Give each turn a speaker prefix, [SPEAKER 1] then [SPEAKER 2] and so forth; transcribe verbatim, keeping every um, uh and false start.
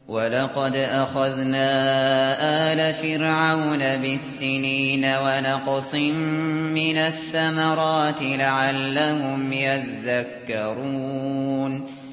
[SPEAKER 1] وَلَقَدْ أَخَذْنَا آلَ فِرْعَوْنَ بِالسِّنِينَ وَنَقْصٍ مِّنَ الثَّمَرَاتِ لَعَلَّهُمْ يَذَّكَّرُونَ